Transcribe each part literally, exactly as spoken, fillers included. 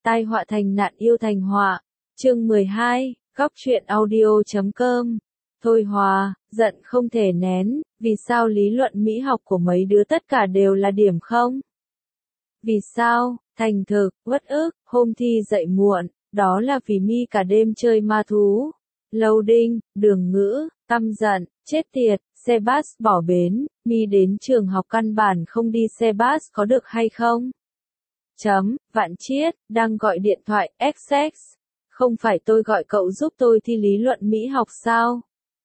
Tai họa thành nạn yêu thành họa. Chương mười hai, góc truyện audio chấm com. Thôi Hòa, giận không thể nén, vì sao lý luận mỹ học của mấy đứa tất cả đều là điểm không? Vì sao? Thành thực, uất ức, hôm thi dậy muộn, đó là vì mi cả đêm chơi ma thú. Lâu đinh, đường ngữ, căm giận, chết tiệt, xe bus bỏ bến, mi đến trường học căn bản không đi xe bus có được hay không? Chấm, Vạn Chiết, đang gọi điện thoại, ích ích. Không phải tôi gọi cậu giúp tôi thi lý luận mỹ học sao?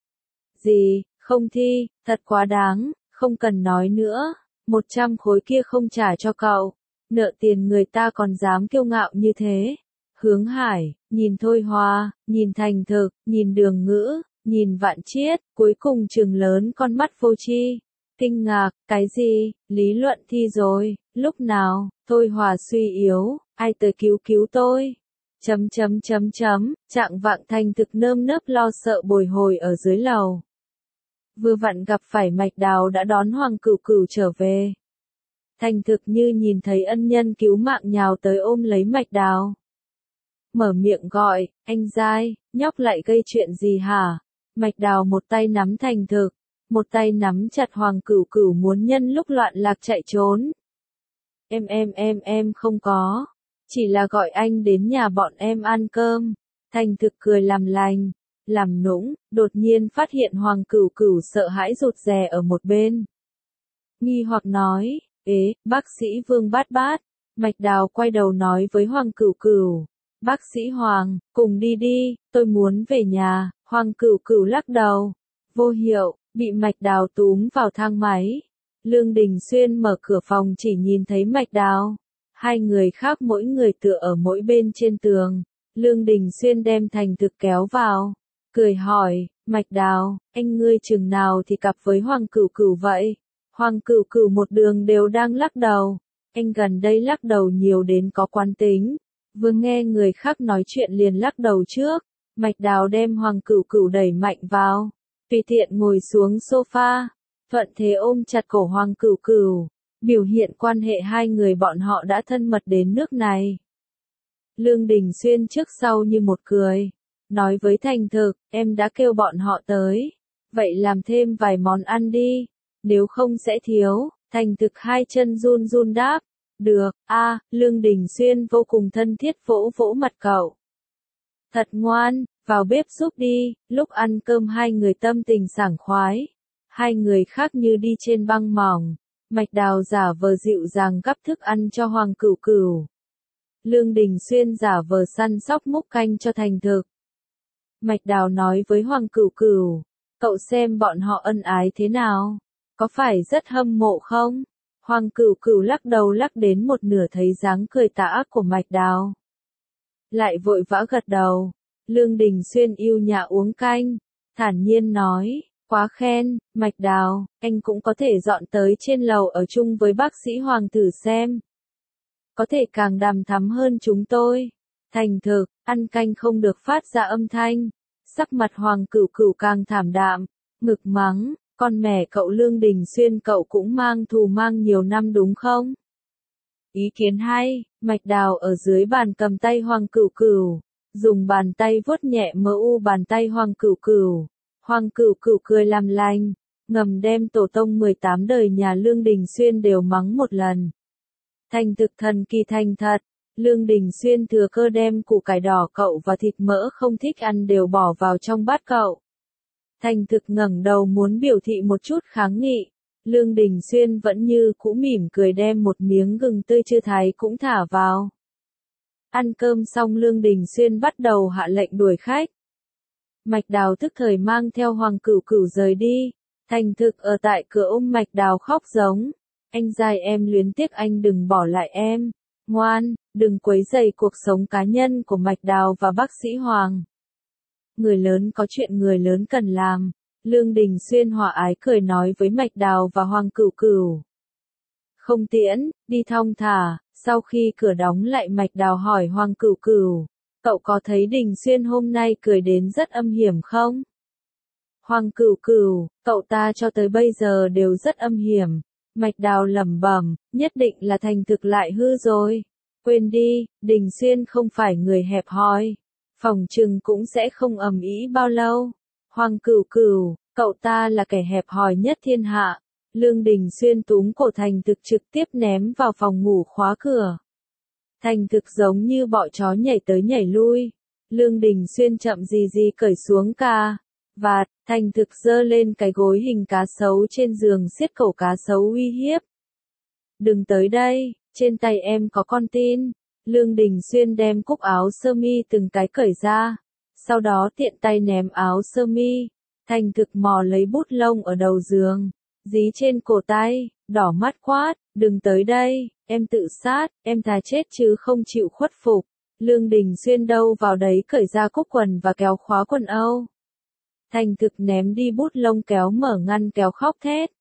Gì, không thi, thật quá đáng, không cần nói nữa, một trăm khối kia không trả cho cậu, nợ tiền người ta còn dám kiêu ngạo như thế. Hướng Hải, nhìn Thôi Hòa, nhìn Thành Thực, nhìn Đường Ngữ, nhìn Vạn Chiết, cuối cùng trừng lớn con mắt vô tri. Kinh ngạc, cái gì, lý luận thi rồi, lúc nào, Thôi Hòa suy yếu, ai tới cứu cứu tôi? Chấm chấm chấm chấm, Trạng vạng Thành Thực nơm nớp lo sợ bồi hồi ở dưới lầu. Vừa vặn gặp phải Mạch Đào đã đón Hoàng Cửu Cửu trở về. Thành Thực như nhìn thấy ân nhân cứu mạng nhào tới ôm lấy Mạch Đào. Mở miệng gọi, anh Giai, nhóc lại gây chuyện gì hả? Mạch Đào một tay nắm Thành Thực, một tay nắm chặt Hoàng Cửu Cửu muốn nhân lúc loạn lạc chạy trốn. Em em em em không có, chỉ là gọi anh đến nhà bọn em ăn cơm. Thành Thực cười làm lành, làm nũng, đột nhiên phát hiện Hoàng Cửu Cửu sợ hãi rụt rè ở một bên. Nghi hoặc nói, ế, bác sĩ Vương Bát Bát. Mạch Đào quay đầu nói với Hoàng Cửu Cửu, bác sĩ Hoàng, cùng đi đi, tôi muốn về nhà. Hoàng Cửu Cửu lắc đầu, vô hiệu, bị Mạch Đào túm vào thang máy. Lương Đình Xuyên mở cửa phòng chỉ nhìn thấy Mạch Đào. Hai người khác mỗi người tựa ở mỗi bên trên tường. Lương Đình Xuyên đem Thành Thực kéo vào, cười hỏi, Mạch Đào, anh ngươi chừng nào thì cặp với Hoàng Cửu Cửu vậy? Hoàng Cửu Cửu một đường đều đang lắc đầu. Anh gần đây lắc đầu nhiều đến có quán tính. Vừa nghe người khác nói chuyện liền lắc đầu trước. Mạch Đào đem Hoàng Cửu Cửu đẩy mạnh vào, tùy tiện ngồi xuống sofa, thuận thế ôm chặt cổ Hoàng Cửu Cửu, biểu hiện quan hệ hai người bọn họ đã thân mật đến nước này. Lương Đình Xuyên trước sau như một cười, nói với Thành Thực, em đã kêu bọn họ tới, vậy làm thêm vài món ăn đi, nếu không sẽ thiếu. Thành Thực hai chân run run đáp, được, a. Lương Đình Xuyên vô cùng thân thiết vỗ vỗ mặt cậu. Thật ngoan, vào bếp giúp đi. Lúc ăn cơm hai người tâm tình sảng khoái, hai người khác như đi trên băng mỏng. Mạch Đào giả vờ dịu dàng gắp thức ăn cho Hoàng Cửu Cửu. Lương Đình Xuyên giả vờ săn sóc múc canh cho Thành Thực. Mạch Đào nói với Hoàng Cửu Cửu, cậu xem bọn họ ân ái thế nào, có phải rất hâm mộ không? Hoàng Cửu Cửu lắc đầu lắc đến một nửa thấy dáng cười tà ác của Mạch Đào, lại vội vã gật đầu. Lương Đình Xuyên yêu nhã uống canh, thản nhiên nói, quá khen, Mạch Đào, anh cũng có thể dọn tới trên lầu ở chung với bác sĩ Hoàng thử xem. Có thể càng đằm thắm hơn chúng tôi. Thành Thực, ăn canh không được phát ra âm thanh. Sắc mặt Hoàng Cửu Cửu càng thảm đạm, ngực mắng, con mẹ cậu Lương Đình Xuyên cậu cũng mang thù mang nhiều năm đúng không? Ý kiến hay. Mạch Đào ở dưới bàn cầm tay Hoàng Cửu Cửu, dùng bàn tay vuốt nhẹ mờ u bàn tay Hoàng Cửu Cửu. Hoàng Cửu Cửu cười làm lành, ngầm đem tổ tông mười tám đời nhà Lương Đình Xuyên đều mắng một lần. Thành Thực thần kỳ thành thật. Lương Đình Xuyên thừa cơ đem củ cải đỏ cậu và thịt mỡ không thích ăn đều bỏ vào trong bát cậu. Thành Thực ngẩng đầu muốn biểu thị một chút kháng nghị. Lương Đình Xuyên vẫn như cũ mỉm cười đem một miếng gừng tươi chưa thái cũng thả vào. Ăn cơm xong Lương Đình Xuyên bắt đầu hạ lệnh đuổi khách. Mạch Đào tức thời mang theo Hoàng Cửu Cửu rời đi. Thành Thực ở tại cửa ôm Mạch Đào khóc giống. Anh Giai em luyến tiếc anh đừng bỏ lại em. Ngoan, đừng quấy rầy cuộc sống cá nhân của Mạch Đào và bác sĩ Hoàng. Người lớn có chuyện người lớn cần làm. Lương Đình Xuyên hòa ái cười nói với Mạch Đào và Hoàng Cửu Cửu. Không tiễn, đi thong thả. Sau khi cửa đóng lại Mạch Đào hỏi Hoàng Cửu Cửu, cậu có thấy Đình Xuyên hôm nay cười đến rất âm hiểm không? Hoàng Cửu Cửu, cậu ta cho tới bây giờ đều rất âm hiểm. Mạch Đào lẩm bẩm, nhất định là Thành Thực lại hư rồi. Quên đi, Đình Xuyên không phải người hẹp hòi. Phòng trừng cũng sẽ không ầm ĩ bao lâu. Hoàng Cửu Cửu, cậu ta là kẻ hẹp hòi nhất thiên hạ. Lương Đình Xuyên túm cổ Thành Thực trực tiếp ném vào phòng ngủ khóa cửa. Thành Thực giống như bọ chó nhảy tới nhảy lui. Lương Đình Xuyên chậm gì gì cởi xuống cà vạt, Thành Thực giơ lên cái gối hình cá sấu trên giường siết cổ cá sấu uy hiếp. Đừng tới đây, trên tay em có con tin. Lương Đình Xuyên đem cúc áo sơ mi từng cái cởi ra, sau đó tiện tay ném áo sơ mi. Thành Thực mò lấy bút lông ở đầu giường, dí trên cổ tay, đỏ mắt quát, đừng tới đây, em tự sát, em thà chết chứ không chịu khuất phục. Lương Đình Xuyên đâu vào đấy cởi ra cúc quần và kéo khóa quần âu. Thành Thực ném đi bút lông kéo mở ngăn kéo khóc thét.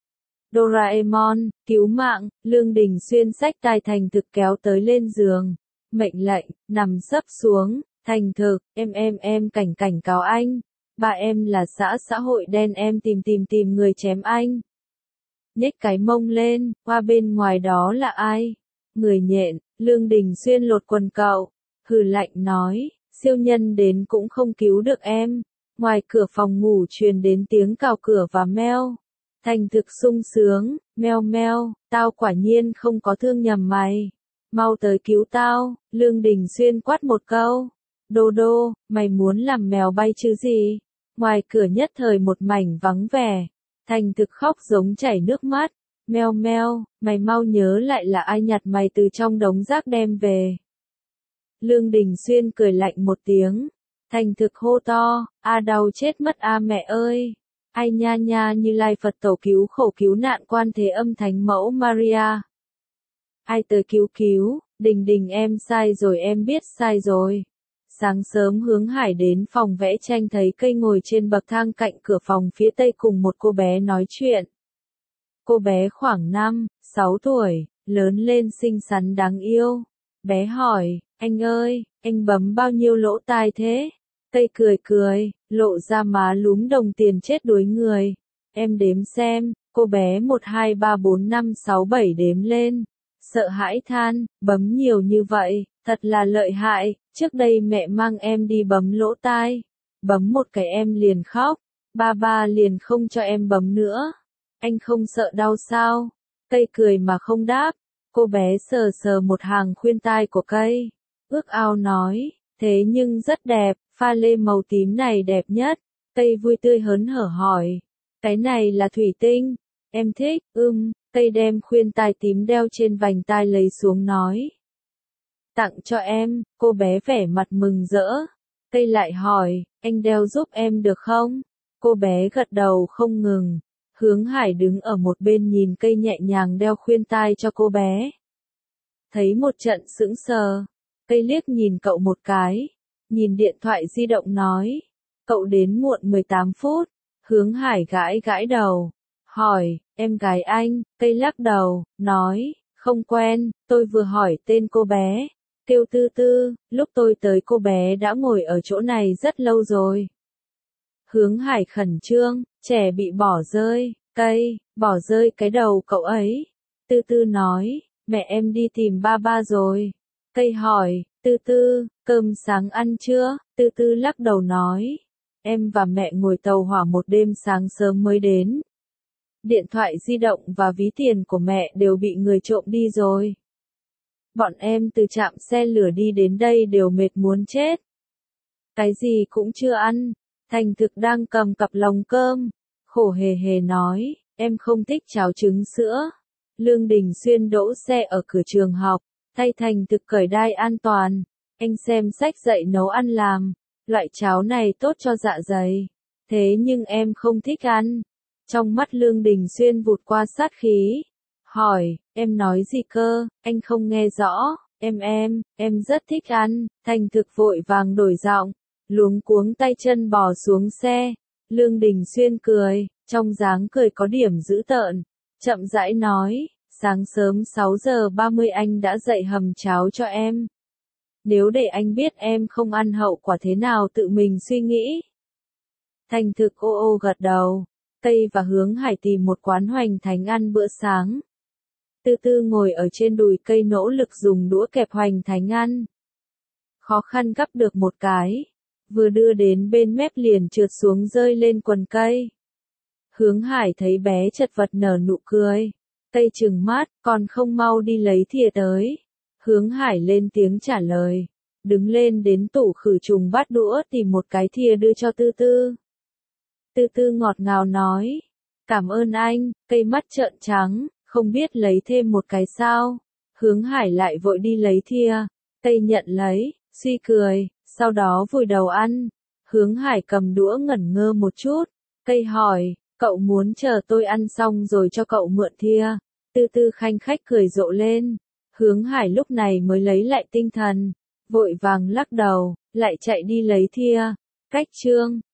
Doraemon, cứu mạng, Lương Đình Xuyên xách tai Thành Thực kéo tới lên giường. Mệnh lệnh, nằm sấp xuống, Thành Thực, em em em cảnh cảnh cáo anh. Ba em là xã xã hội đen em tìm tìm tìm người chém anh. Nhếch cái mông lên, qua bên ngoài đó là ai? Người nhện, Lương Đình Xuyên lột quần cậu. Hừ lạnh nói, siêu nhân đến cũng không cứu được em. Ngoài cửa phòng ngủ truyền đến tiếng cào cửa và meo. Thành Thực sung sướng, meo meo, tao quả nhiên không có thương nhầm mày. Mau tới cứu tao, Lương Đình Xuyên quát một câu. Đô đô, mày muốn làm mèo bay chứ gì? Ngoài cửa nhất thời một mảnh vắng vẻ. Thành Thực khóc giống chảy nước mắt. Meo meo, mày mau nhớ lại là ai nhặt mày từ trong đống rác đem về. Lương Đình Xuyên cười lạnh một tiếng. Thành Thực hô to, a đau chết mất a mẹ ơi. Ai nha nha Như Lai Phật tổ cứu khổ cứu nạn Quan Thế Âm Thánh Mẫu Maria. Ai tới cứu cứu, Đình Đình em sai rồi em biết sai rồi. Sáng sớm Hướng Hải đến phòng vẽ tranh thấy cây ngồi trên bậc thang cạnh cửa phòng phía tây cùng một cô bé nói chuyện. Cô bé khoảng năm, sáu tuổi, lớn lên xinh xắn đáng yêu. Bé hỏi, anh ơi, anh bấm bao nhiêu lỗ tai thế? Cây cười cười, lộ ra má lúm đồng tiền chết đuối người. Em đếm xem, cô bé một hai ba bốn năm sáu bảy đếm lên. Sợ hãi than, bấm nhiều như vậy, thật là lợi hại, trước đây mẹ mang em đi bấm lỗ tai. Bấm một cái em liền khóc, ba ba liền không cho em bấm nữa. Anh không sợ đau sao? Cây cười mà không đáp, cô bé sờ sờ một hàng khuyên tai của cây. Ước ao nói, thế nhưng rất đẹp, pha lê màu tím này đẹp nhất. Cây vui tươi hớn hở hỏi, cái này là thủy tinh, em thích, ưm, cây đem khuyên tai tím đeo trên vành tai lấy xuống nói. Tặng cho em, cô bé vẻ mặt mừng rỡ. Cây lại hỏi, anh đeo giúp em được không? Cô bé gật đầu không ngừng. Hướng Hải đứng ở một bên nhìn cây nhẹ nhàng đeo khuyên tai cho cô bé. Thấy một trận sững sờ, cây liếc nhìn cậu một cái, nhìn điện thoại di động nói, cậu đến muộn mười tám phút, Hướng Hải gãi gãi đầu, hỏi, em gái anh, cây lắc đầu, nói, không quen, tôi vừa hỏi tên cô bé, kêu Tư Tư, lúc tôi tới cô bé đã ngồi ở chỗ này rất lâu rồi. Hướng Hải khẩn trương, trẻ bị bỏ rơi, cây, bỏ rơi cái đầu cậu ấy. Tư Tư nói, mẹ em đi tìm ba ba rồi. Cây hỏi, Tư Tư, cơm sáng ăn chưa? Tư Tư lắc đầu nói, em và mẹ ngồi tàu hỏa một đêm sáng sớm mới đến. Điện thoại di động và ví tiền của mẹ đều bị người trộm đi rồi. Bọn em từ trạm xe lửa đi đến đây đều mệt muốn chết. Cái gì cũng chưa ăn. Thành Thực đang cầm cặp lồng cơm, khổ hề hề nói, em không thích cháo trứng sữa. Lương Đình Xuyên đỗ xe ở cửa trường học, thay Thành Thực cởi đai an toàn. Anh xem sách dạy nấu ăn làm, loại cháo này tốt cho dạ dày. Thế nhưng em không thích ăn. Trong mắt Lương Đình Xuyên vụt qua sát khí. Hỏi, em nói gì cơ, anh không nghe rõ, em em, em rất thích ăn. Thành Thực vội vàng đổi giọng, luống cuống tay chân bò xuống xe. Lương Đình Xuyên cười, trong dáng cười có điểm dữ tợn, chậm rãi nói, sáng sớm sáu giờ ba mươi anh đã dậy hầm cháo cho em. Nếu để anh biết em không ăn hậu quả thế nào tự mình suy nghĩ. Thành Thực ô ô gật đầu, Cây và Hướng Hải tìm một quán hoành thánh ăn bữa sáng. Tư Tư ngồi ở trên đùi cây nỗ lực dùng đũa kẹp hoành thánh ăn. Khó khăn gắp được một cái, vừa đưa đến bên mép liền trượt xuống rơi lên quần cây. Hướng Hải thấy bé chật vật nở nụ cười. Tây trừng mắt, còn không mau đi lấy thìa tới. Hướng Hải lên tiếng trả lời. Đứng lên đến tủ khử trùng bát đũa tìm một cái thìa đưa cho Tư Tư. Tư Tư ngọt ngào nói. Cảm ơn anh, cây mắt trợn trắng, không biết lấy thêm một cái sao. Hướng Hải lại vội đi lấy thìa. Tây nhận lấy, suy cười, sau đó vùi đầu ăn. Hướng Hải cầm đũa ngẩn ngơ một chút. Tây hỏi, cậu muốn chờ tôi ăn xong rồi cho cậu mượn thìa. Tư Tư khanh khách cười rộ lên. Hướng Hải lúc này mới lấy lại tinh thần. Vội vàng lắc đầu, lại chạy đi lấy thìa. Cách chương